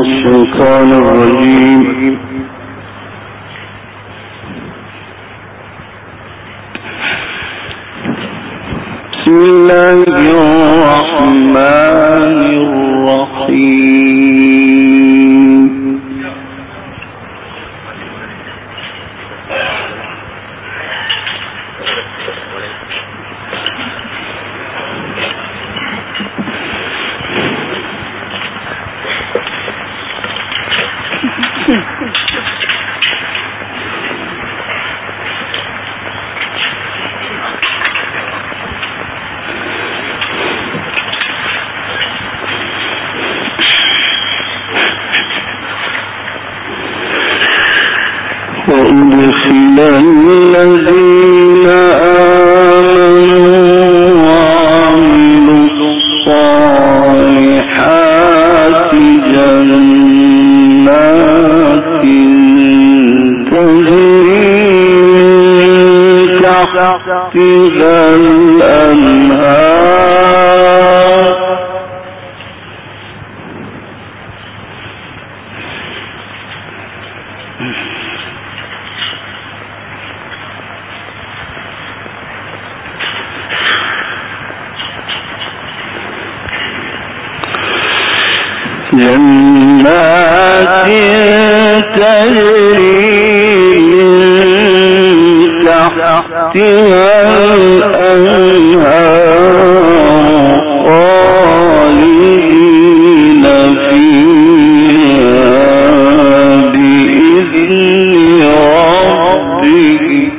الشيطان الرجيم. بسم الله الرحمن الرحيم. وأدخل الذين آمنوا وعملوا الصالحات جنات تجري تحتها الأنهار جنات تجري تحتها الأنهار خالدين فيها بإذن ربهم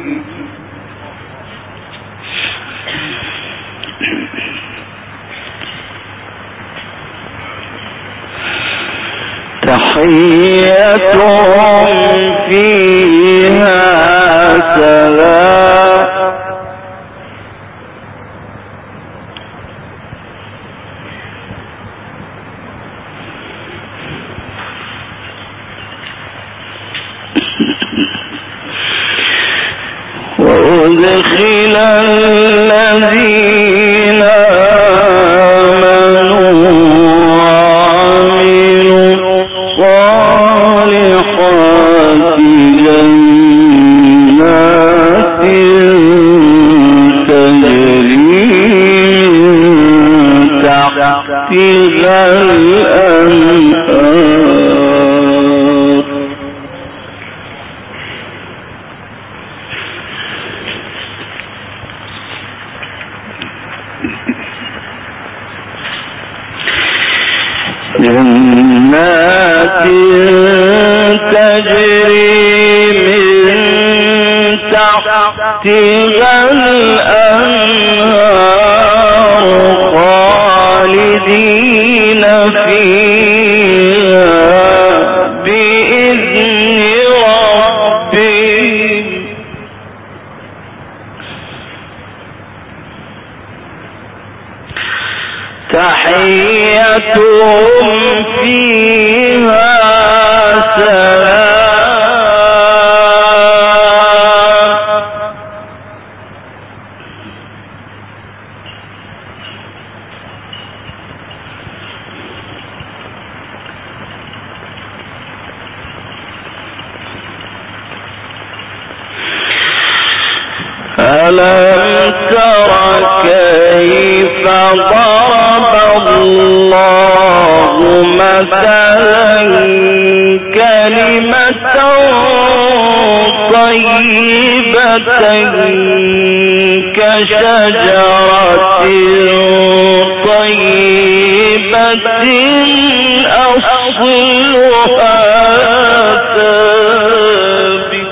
تحيتهم فيها سلام وأدخل الذين جنات تجري من تحتها الأنهار خالدين فيها بإذن ربهم تحيتهم فيها سلام ألم تر كيف ضرب الله مثلا كلمة طيبة كشجرة طيبة أصلها ثابت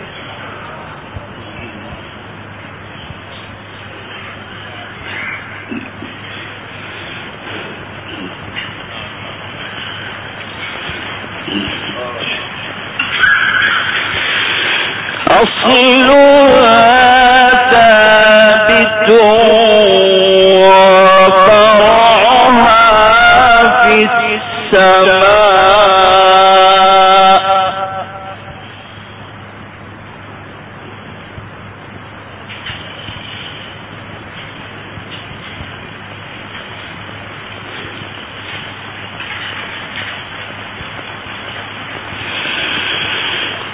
وفرعها في السماء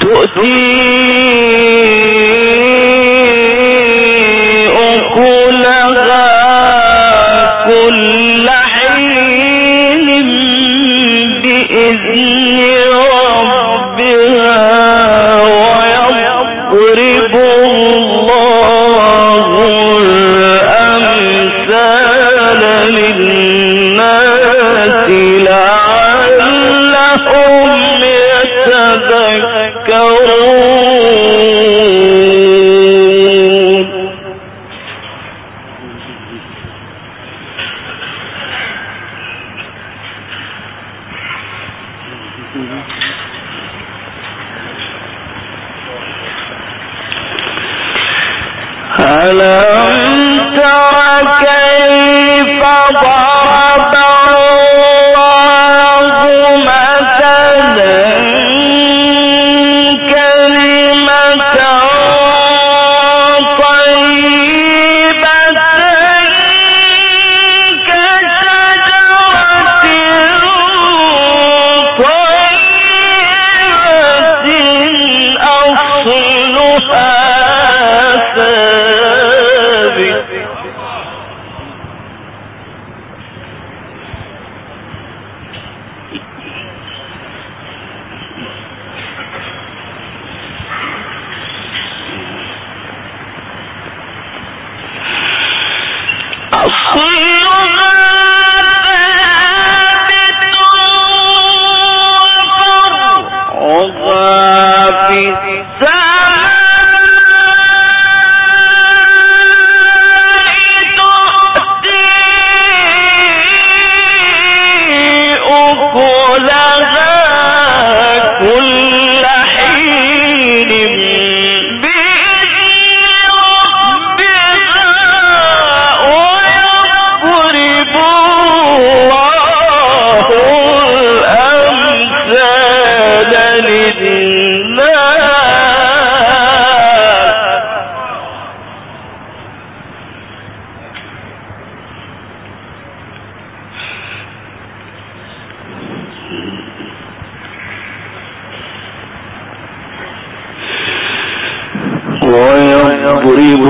ويضرب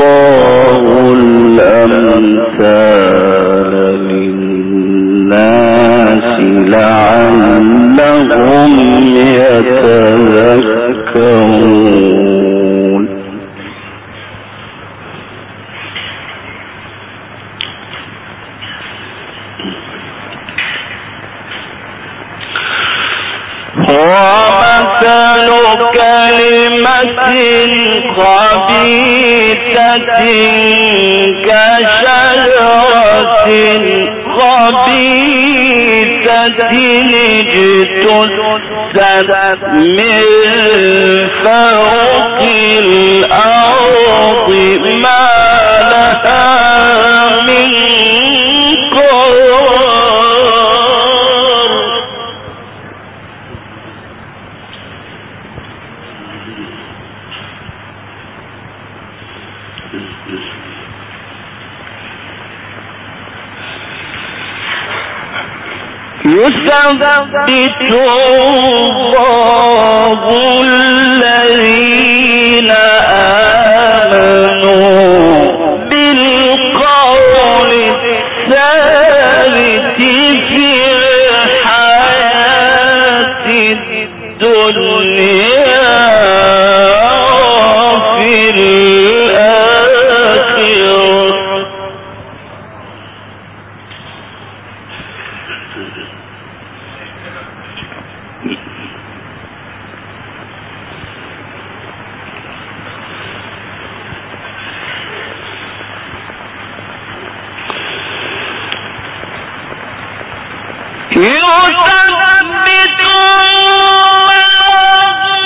الله الأمثال للناس لعلهم يتذكرون. ومثل كلمة خبيثة كشجرة خبيثة اجتثت من فوق الأرض ما لها من قرار. يثبت الله الذين آمنوا بالقول الثابت في الحياة الدنيا وفي الآخرة. يثبت الله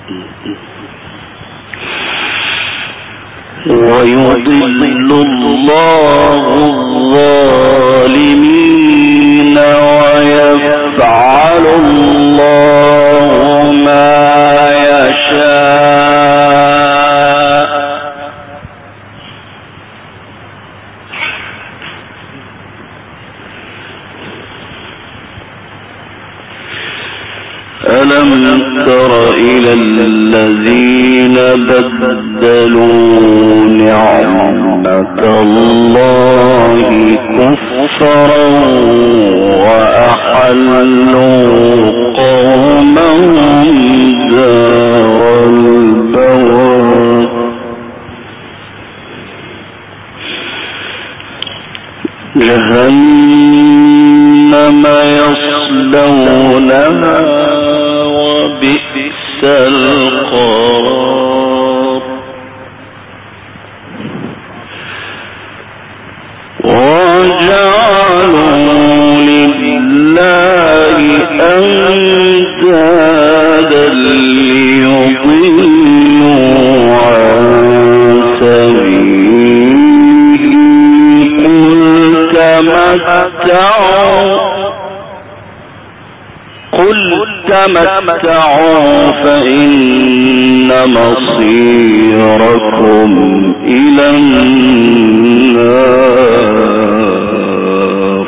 ويضل الله الظالمين ويفعل الله ما يشاء. ألم تر إلى الذين بدلوا نعمة الله كفرا وأحلوا قومهم دار البوار جهنم يصلونها وبئس القرار وجعلوا لله أندادا ليضلوا عن سبيله قل تمتعوا فإن مصيركم إلى النار.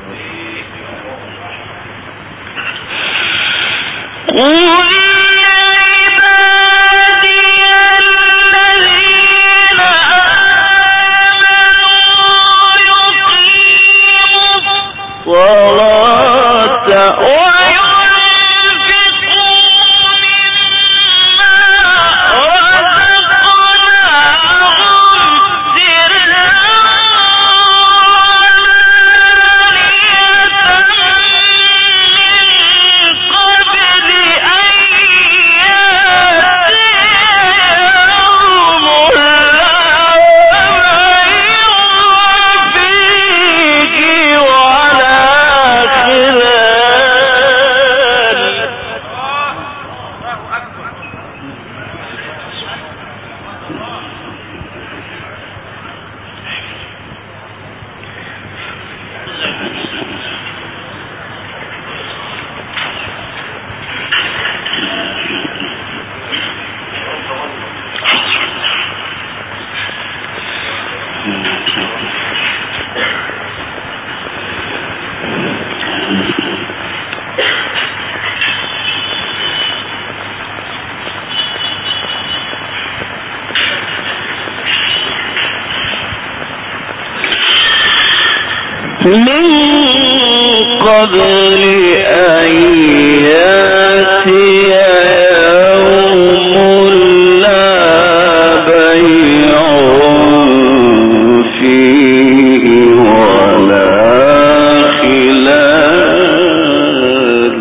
من قبل أن يأتي يوم لا بيع فيه ولا خلال.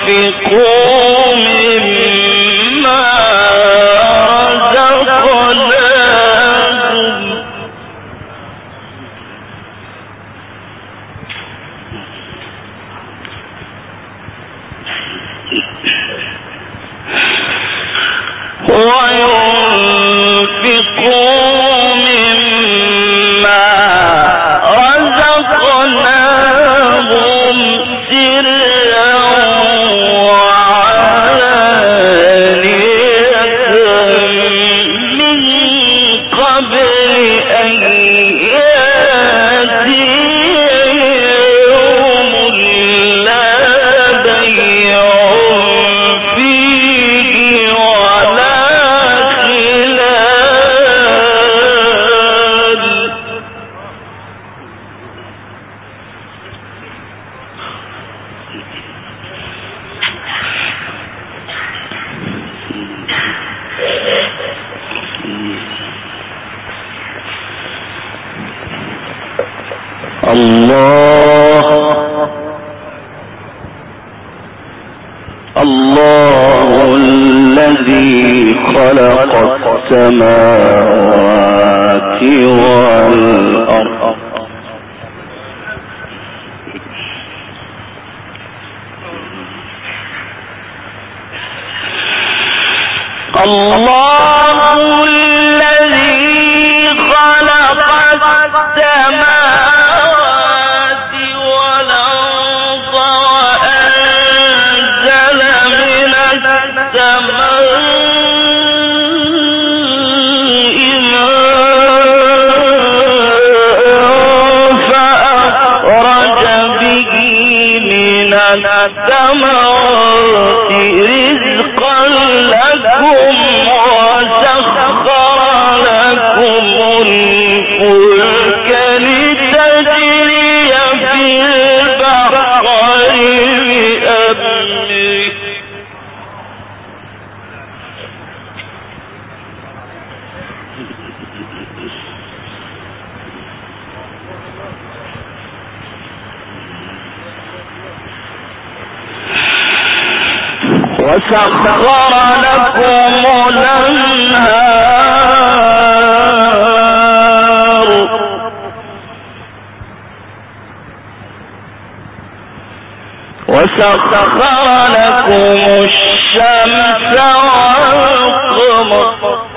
الله الذي خلق السماوات والأرض الثمرات رزقا لكم وسخر لكم الفلك لتجري في البحر بأمره وسخر لكم الأنهار وسخر لكم الشمس والقمر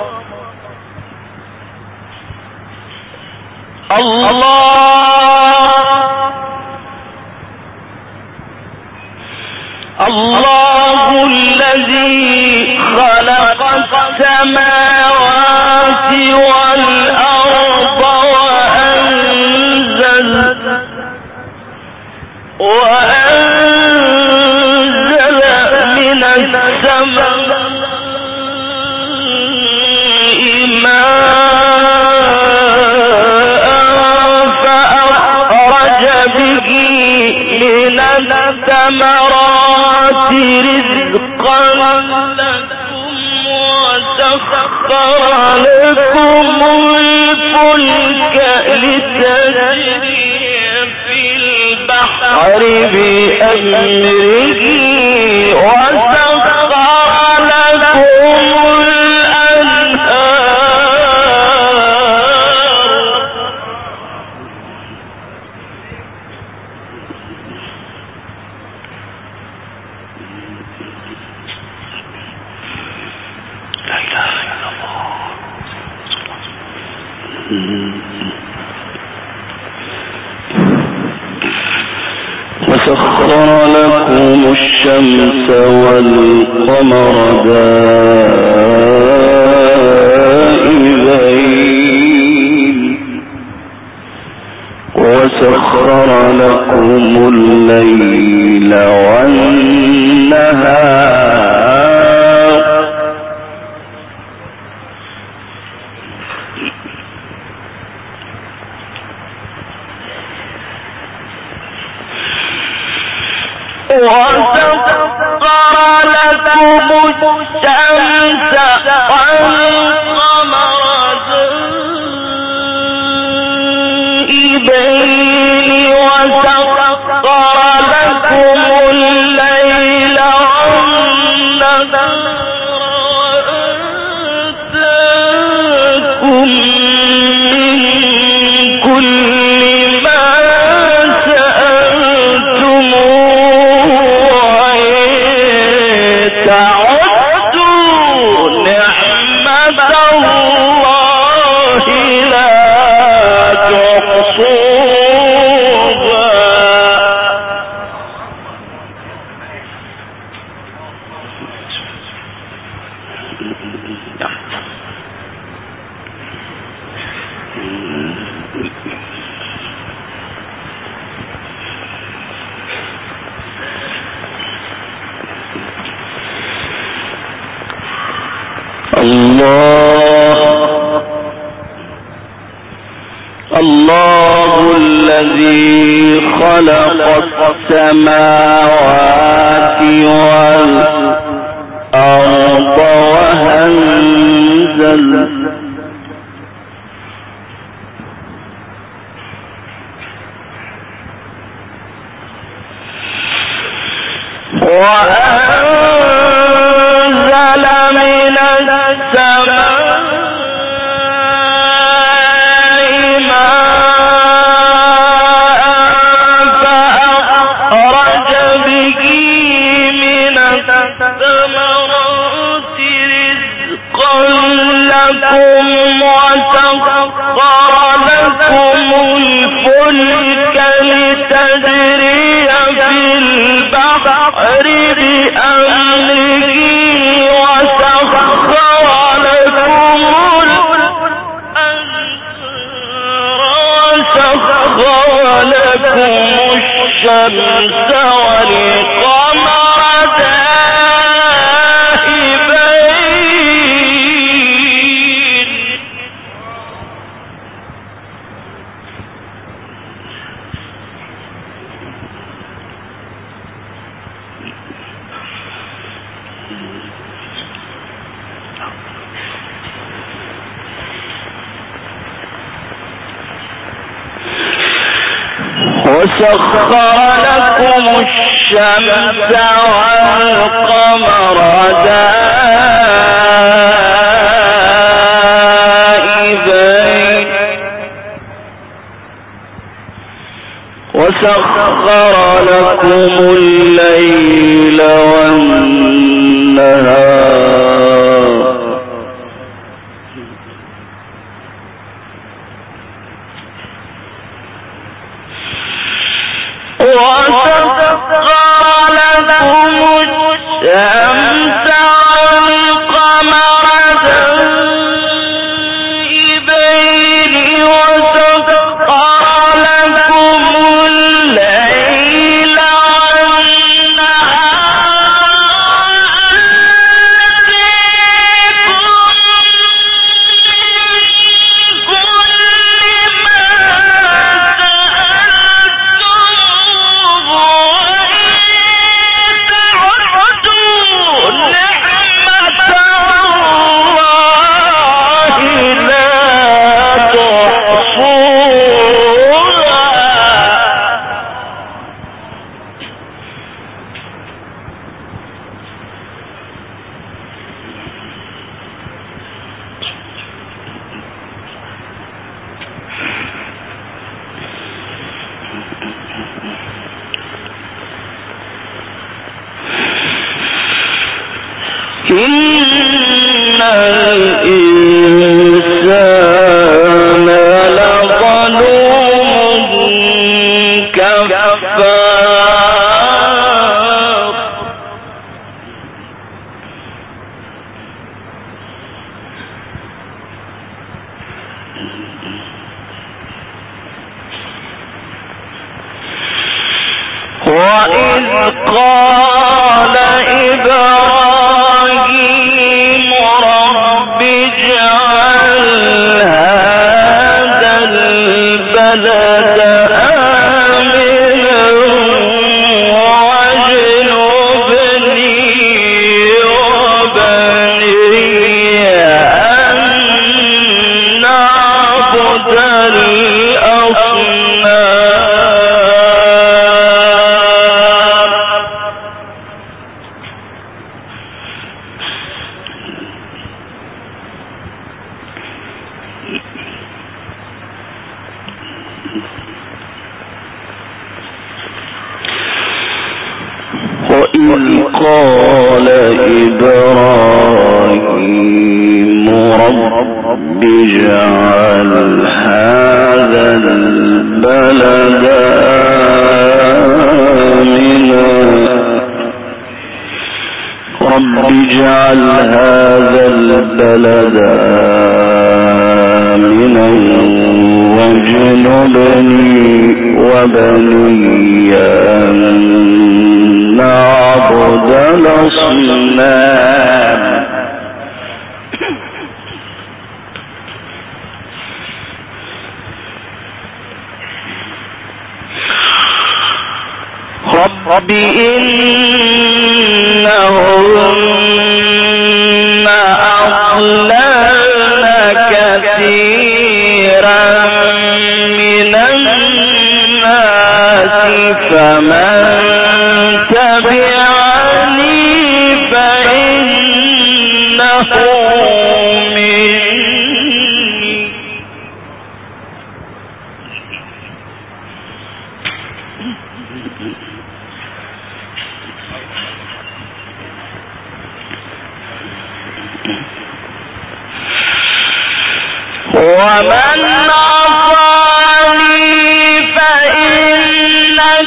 الله الذي خلق السماوات والأرض وأنزل من السماء ماء فأخرج به من الثمرات رزقا لكم وسخر لكم الفلك لتجري في البحر بأمره وسخر لكم وسخر لكم الشمس والقمر دائبين وسخر لكم الليل والنهار وسخر لكم الشمس والقمر دائبين وسخر لكم الليل تعدوا نعمة الله لا تحصوها. الله الذي خلق السماوات والأرض وأنزل من السماء فأخرج به من الثمرات رزقا لكم وسخر لكم الفلك لتجري في البحر بأمره وسخر لكم الأنهار وسخر لكم الشمس والقمر دائبين. وسخر لكم الشمس والقمر دائبين وسخر لكم الليل والنهار وسخر لكم الشمس والقمر دائبين وسخر لكم الليل إن الإنسان لظلوم كفار. وإذ قال إبراهيم رب اجعل قال إبراهيم رب اجعل هذا البلد آمنا واجنبني وبني أن نعبد الأصنام رب إنهن أضللن كثيرا من الناس فمن تبعني فإنه مني ومن عصاني فإنك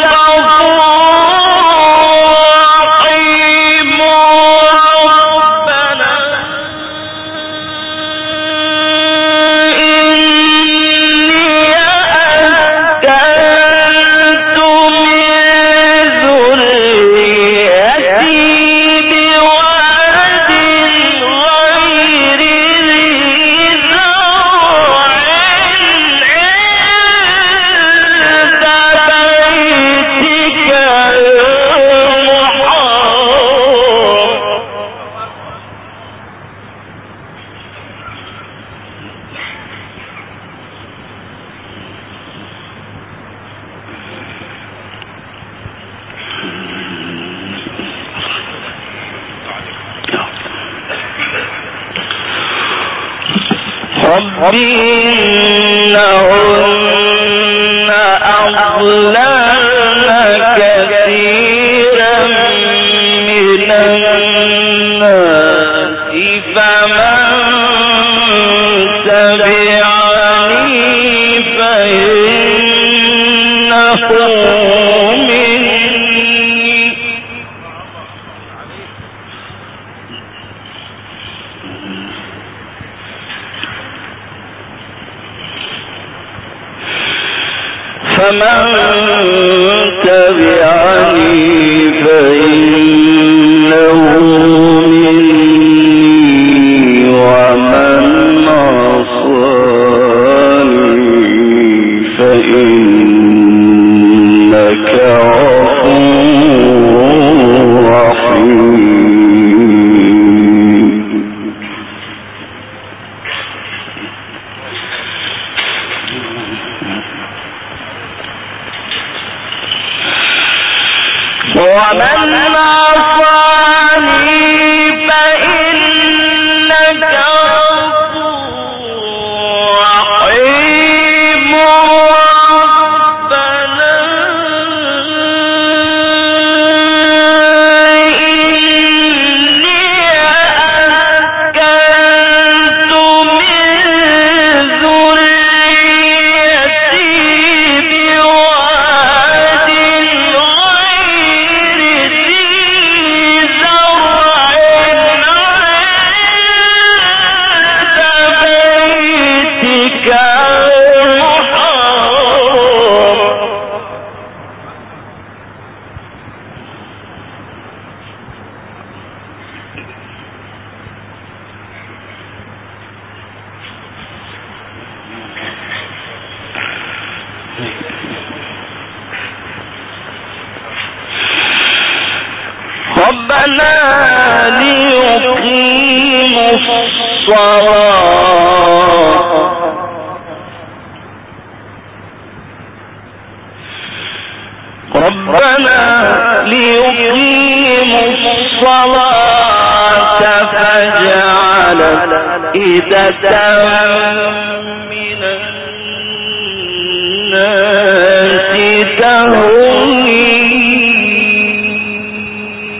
غفور رحيم ربنا إني أسكنت من ذريتي بواد غير ذي زرع رب إنهن أضللن كثيرا من الناس فمن تبعني فإنه مني فمن تبعني فإنه مني ومن عصاني فإنك غفور رحيم ومن عصاني فإنك غفور رحيم ربنا إني أسكنت من ذريتي بواد ربنا ليقيموا الصلاة فاجعل أفئدة من الناس تهوي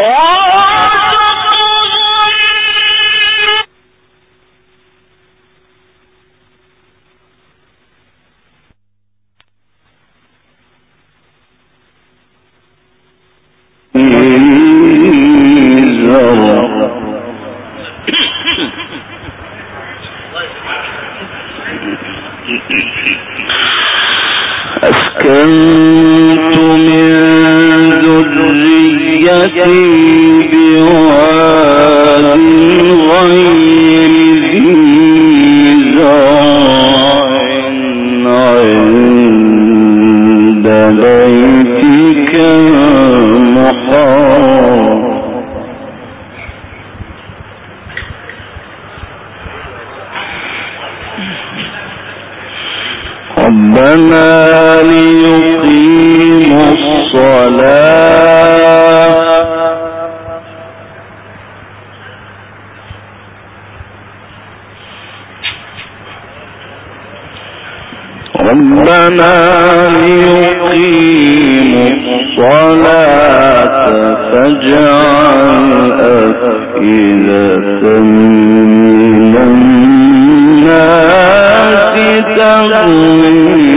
أسكنت من ذريتي بواد غير ذي زرع عند بيتك المحرم ربنا ليقيموا الصلاة فاجعل أفئدة من الناس تهوي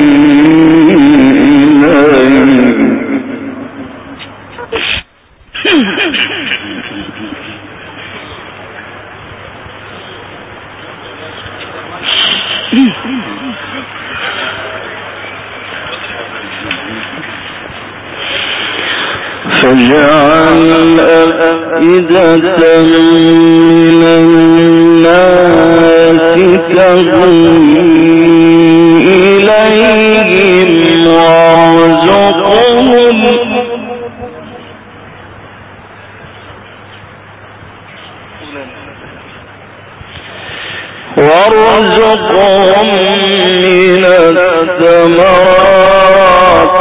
فاجعل أفئدة من الناس تهوي إليهم وارزقهم من الثمرات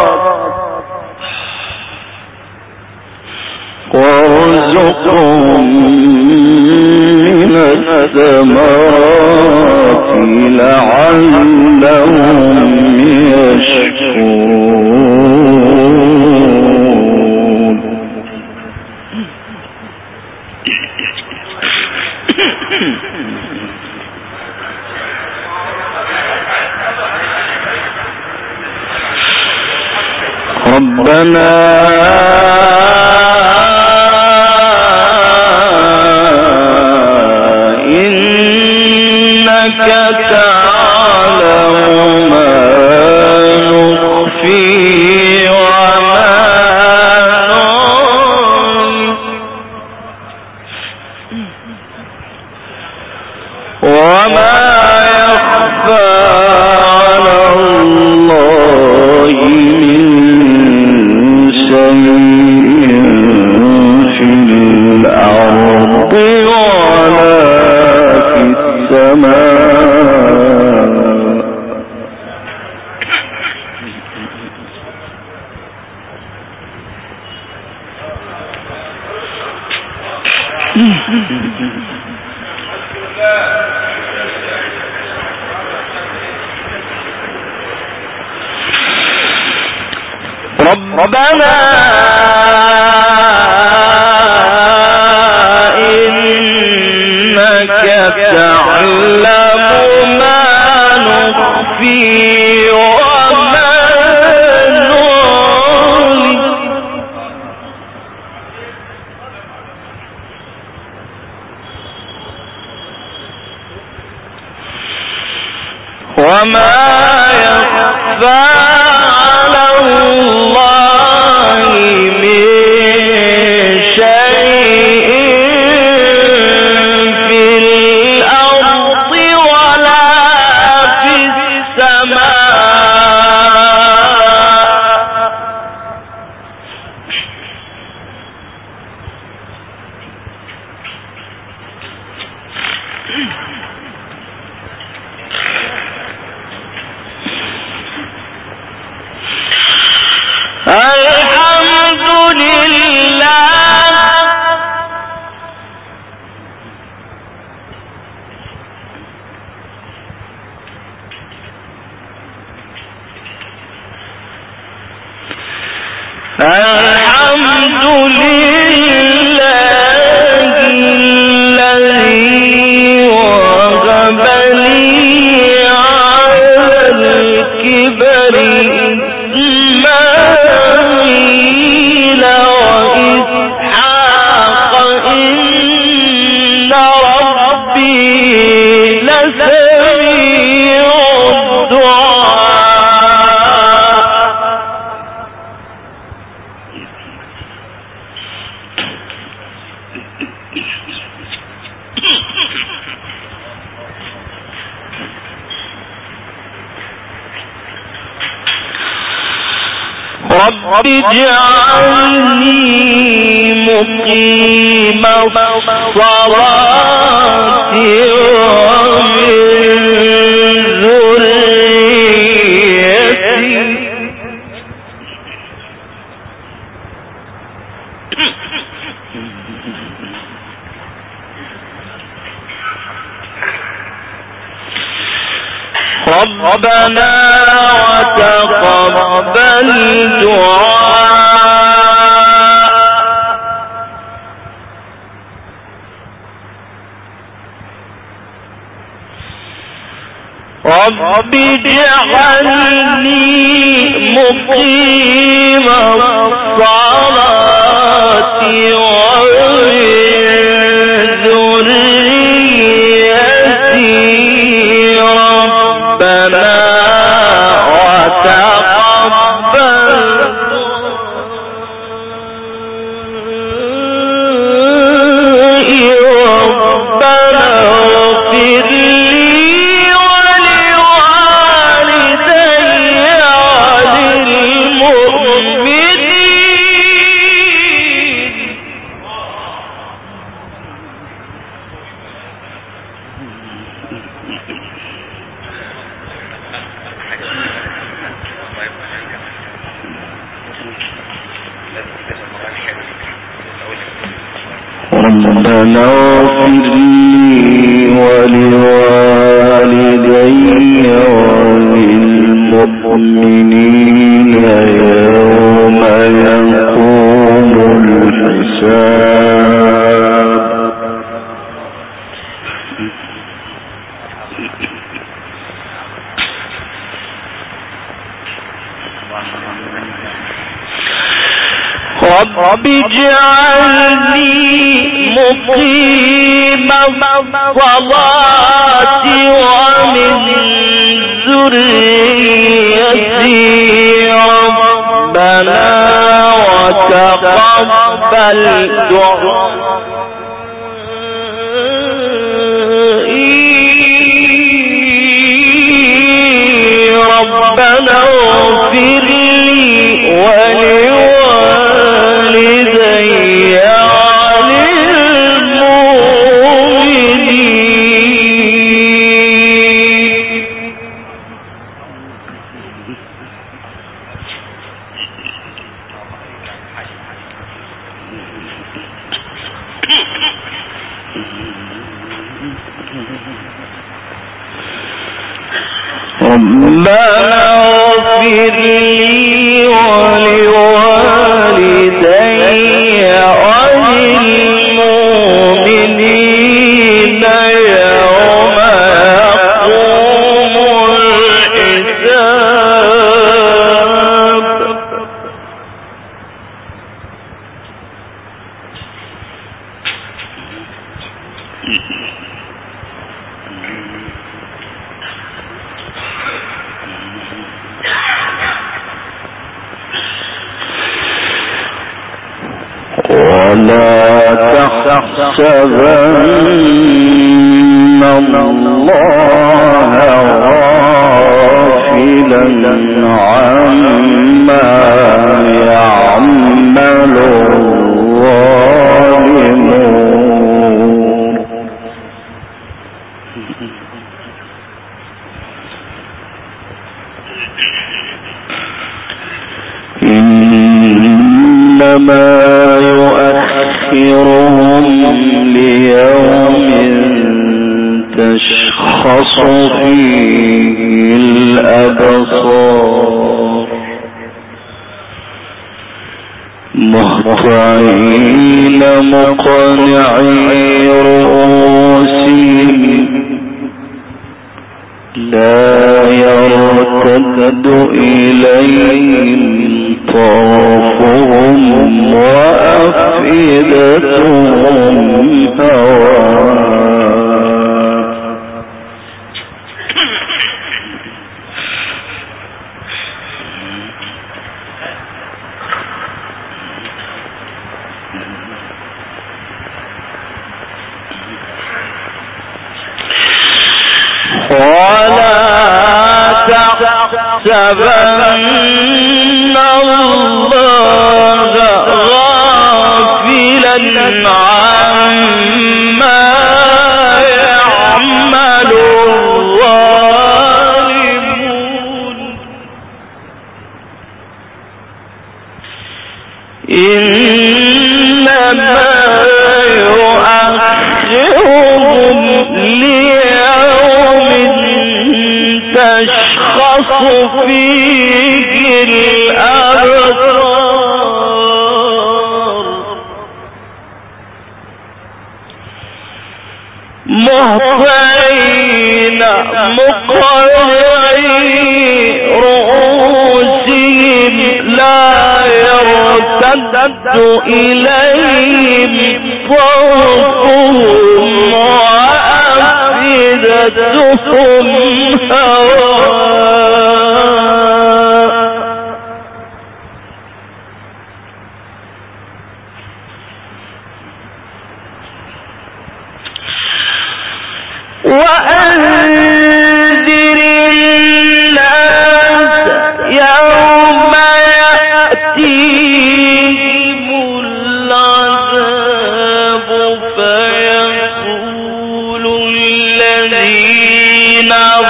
لعلهم يشكرون. ربنا إنك تعلم ما نخفي وما نعلن وما يخفى على الله من شيء في الأرض ولا في السماء. ربنا إنك تعلم ما نخفي وما نعلن وما يخفى على الله من شيء في الأرض ولا في السماء. رب اجعلني مقيم الصلاة ومن ذريتي ربنا وتقبل دعاء رب اجعلني مقيم الصلاة ربنا اغفر لي ولوالدي وللمؤمنين يوم يقوم الحساب رب اجعلني مقيم الصلاة ومن ذريتي ربنا وتقبل دعائي ربنا اغفر لي ولوالدي ربنا اغفر لي ولوالدي وللمؤمنين يوم يقوم الحساب ولا تحسبن الله غافلا عما يعمل الظالمون إنما يؤخرهم ليوم تشخص فيه الأبصار مهطعين مقنعي رؤوسهم لا يرتد إليهم طرفهم وأفئدتهم هواء ولا تحسبن الله عما يعمل الظالمون إنما يؤخرهم ليوم تشخص فيه الأبصار مهطعين مقنعي رؤوسهم لا يرتد إليهم طرفهم وأفئدتهم هواء وأنذر الناس يوم يأتيهم العذاب فيقول الذين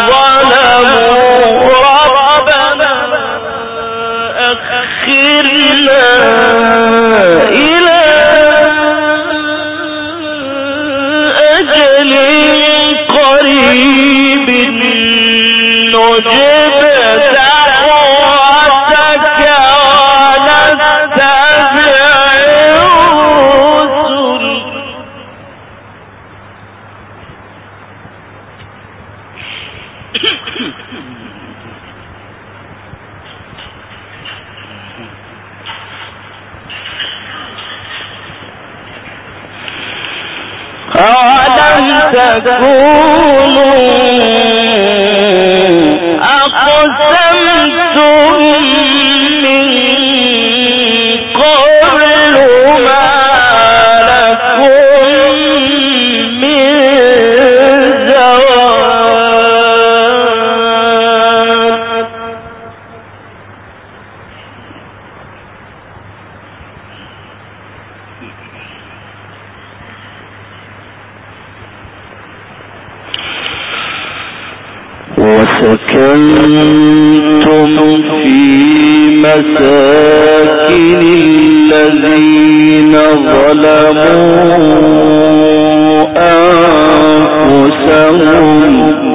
ظلموا ربنا أخرنا إلى أجل قريب نجب دعوتك ونتبع الرسل أَوَلَمْ تَكُونُوا أَقْسَمْتُم مِّن قَبْلُ مَا لَكُم مِّن زَوَالٍ وسكنتم في مساكن الذين ظلموا أنفسهم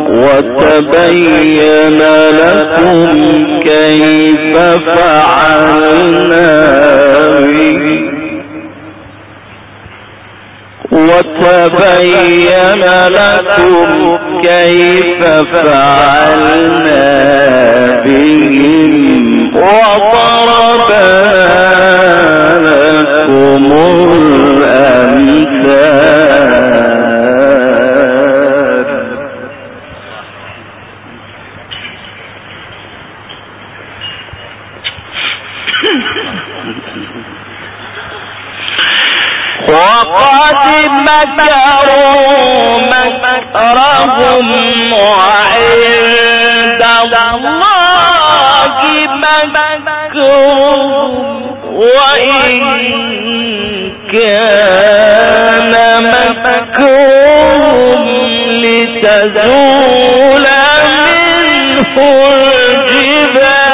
وتبين لكم كيف فعلنا بهم وتبين لكم كيف فعلنا بهم وضربنا لكم الأمثال وقد مكروا مكرهم وعند الله مكرهم وإن كان مكرهم لتزول منه الجبال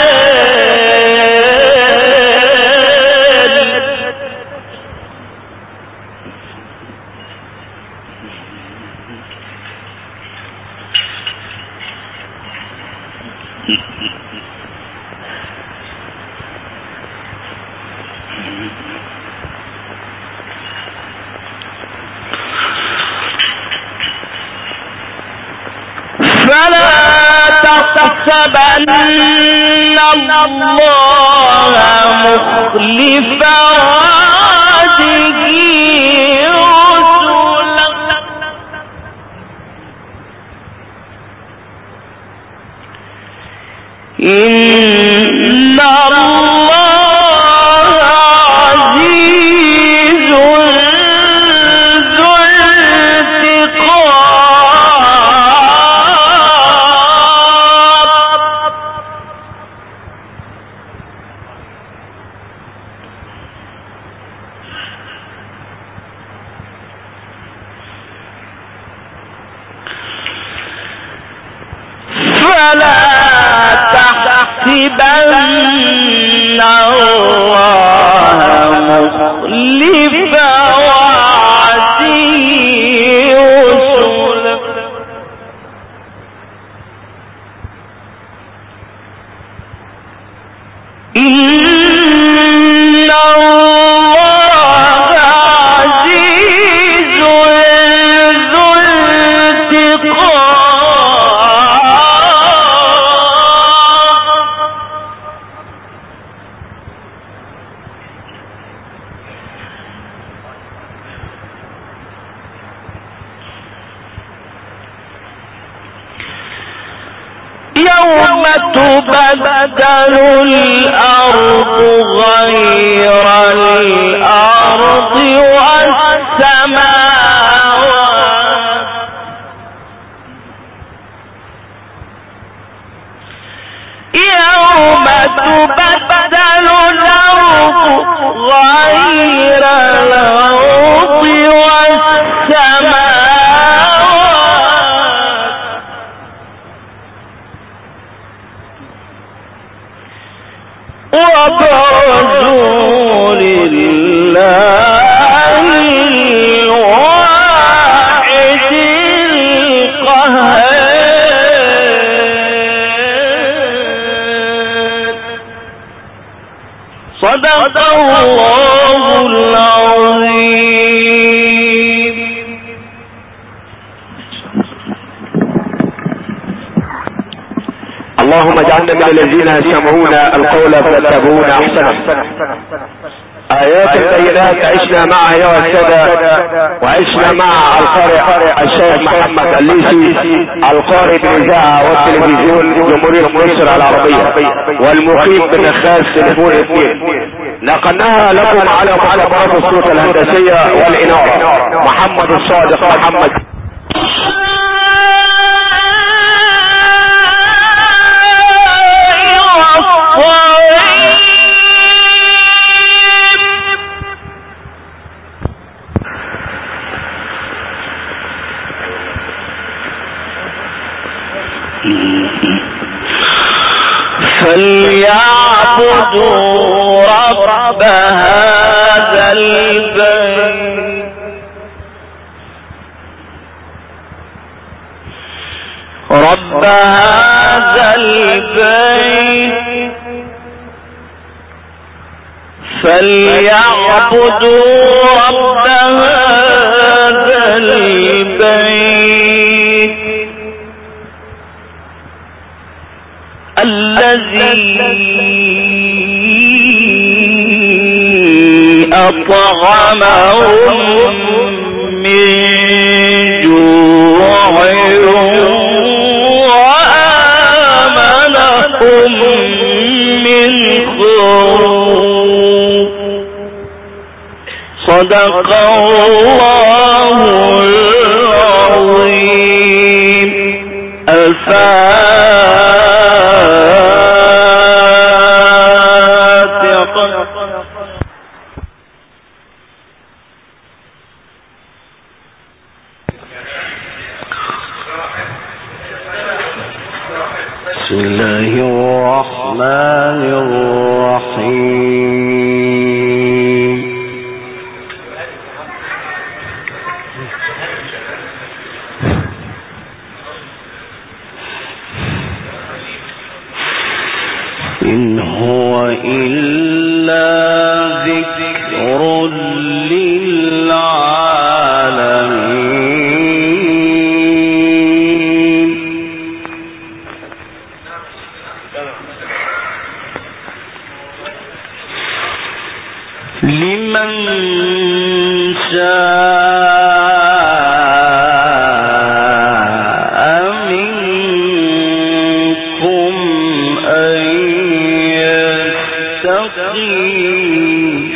فلا تحسبن الله مخلف وعده رسله إن الله عزيز ذو انتقام يحسبن الله مخلف وعده رسله إن الله عزيز ذو يوم تبدل الأرض غير الأرض والسماوات يوم تبدل الأرض غير الأرض والسماوات وبرزوا لله الواحد القهار صدق الله العظيم. اللهم اجعلنا من الذين يستمعون القول فيتبعون احسنه. آيات بينات عشنا معها يا السادة، وعشنا مع القارئ الشيخ محمد الليثي القارئ بالإذاعة والتلفزيون جمهورية مصر العربية والمقيم بالنخاس تليفون 2. نقلناها لكم على مختبرات الصوت الهندسية والإنارة محمد الصادق محمد. فليعبدوا رب هذا البيت رب هذا البيت فليعبدوا رب هذا البيت الذي أطعمهم من جوع وآمنهم من خوف صدق الله العظيم. بسم الله الرحمن الرحيم. إن هو إلا ذكر للعالمين لمن شاء منكم أن يستقيم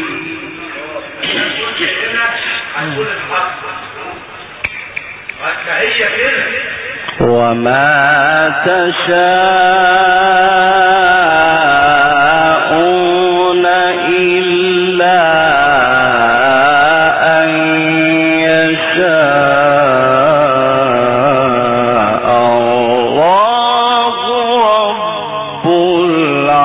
وما تشاءون إلا أن يشاء الله رب العالمين.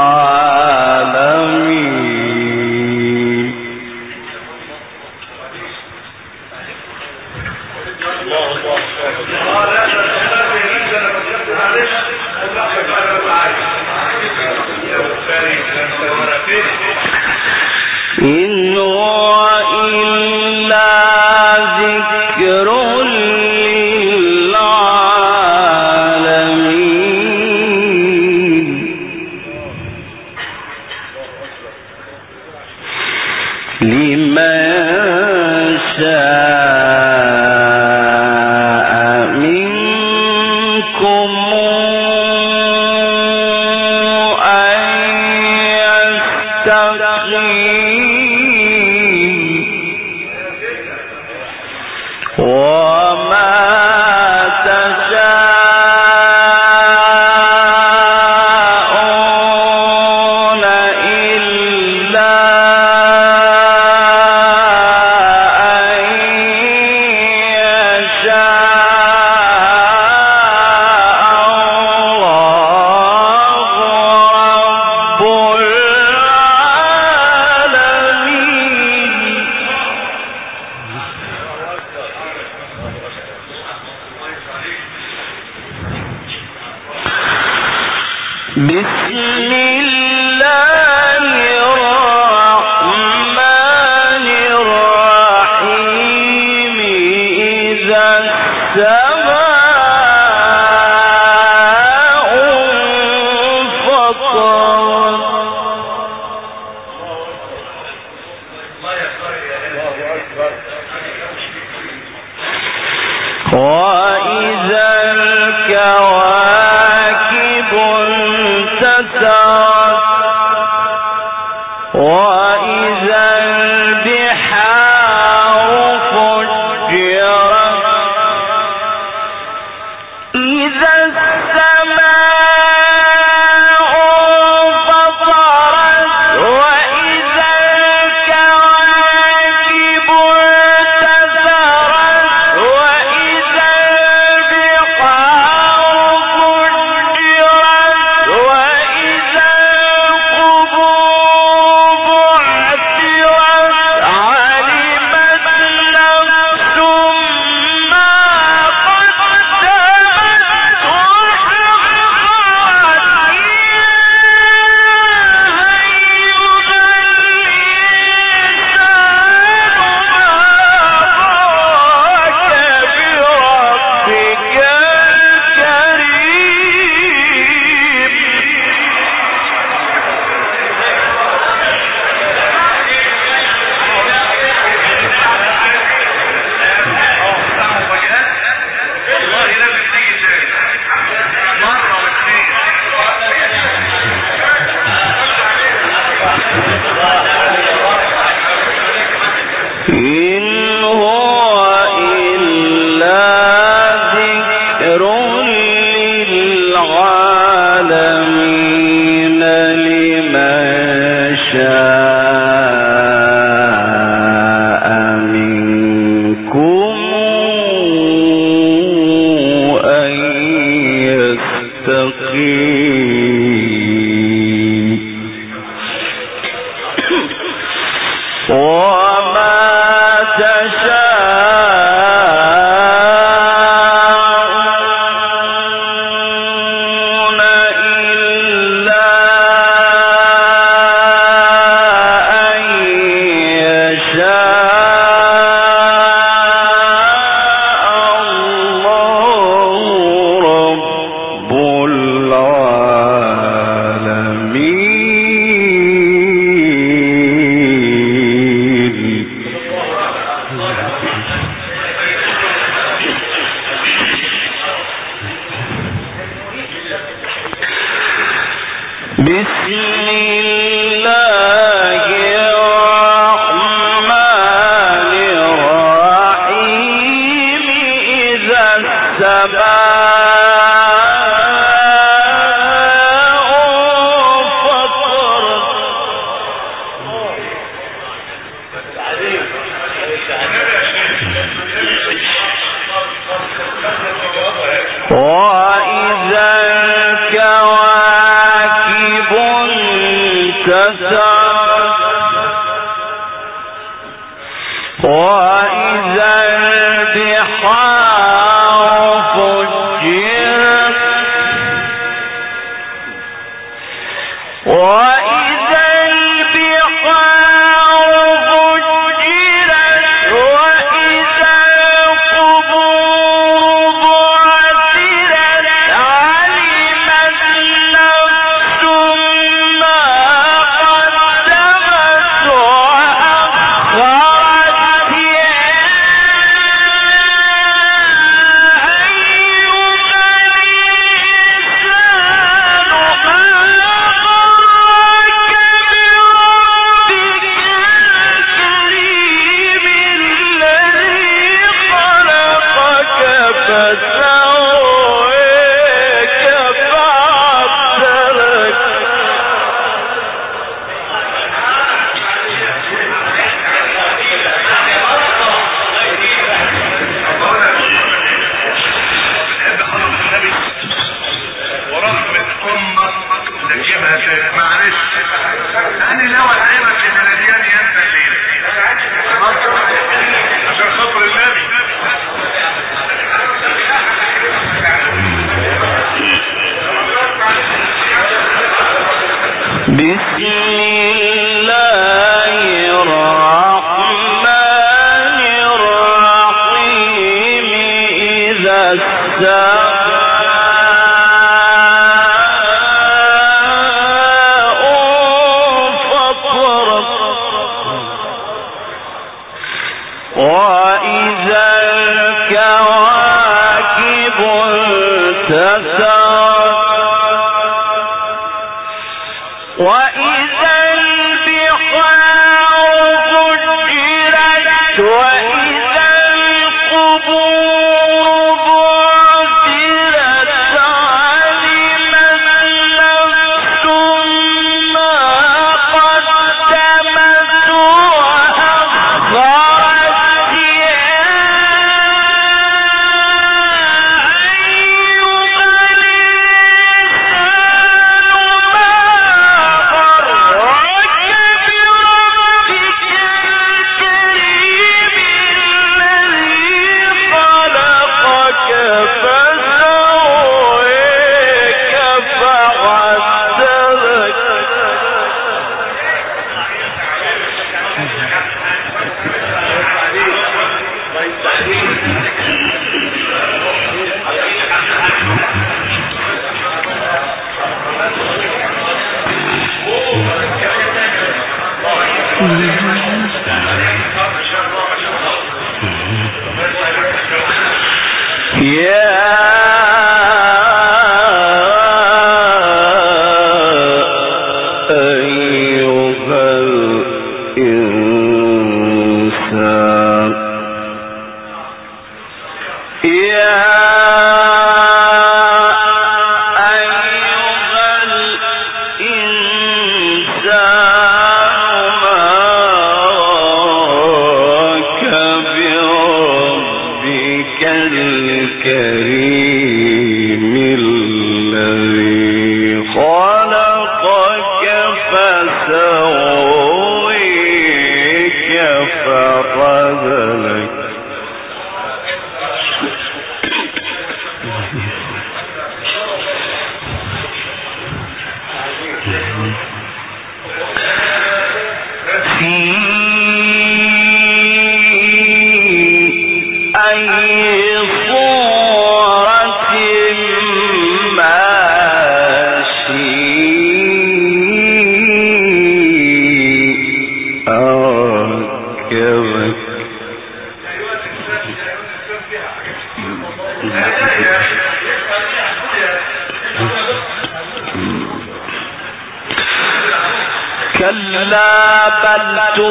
كلا بل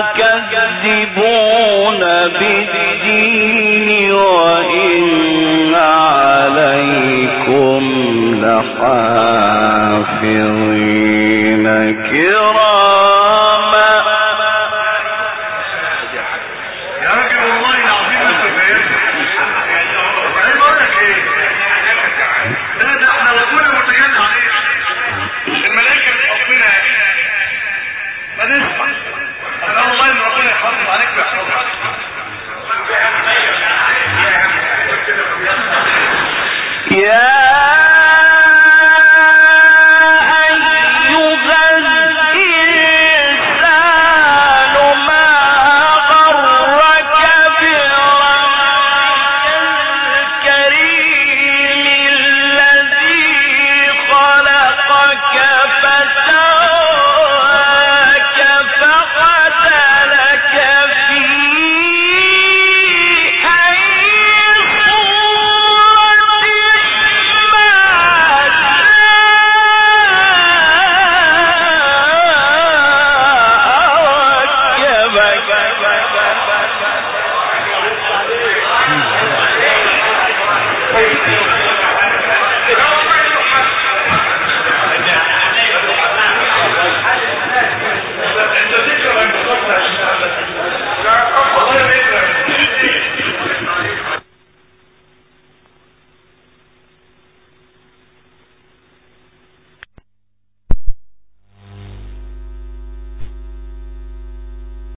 تكذبون بالدين وإن عليكم لحافظين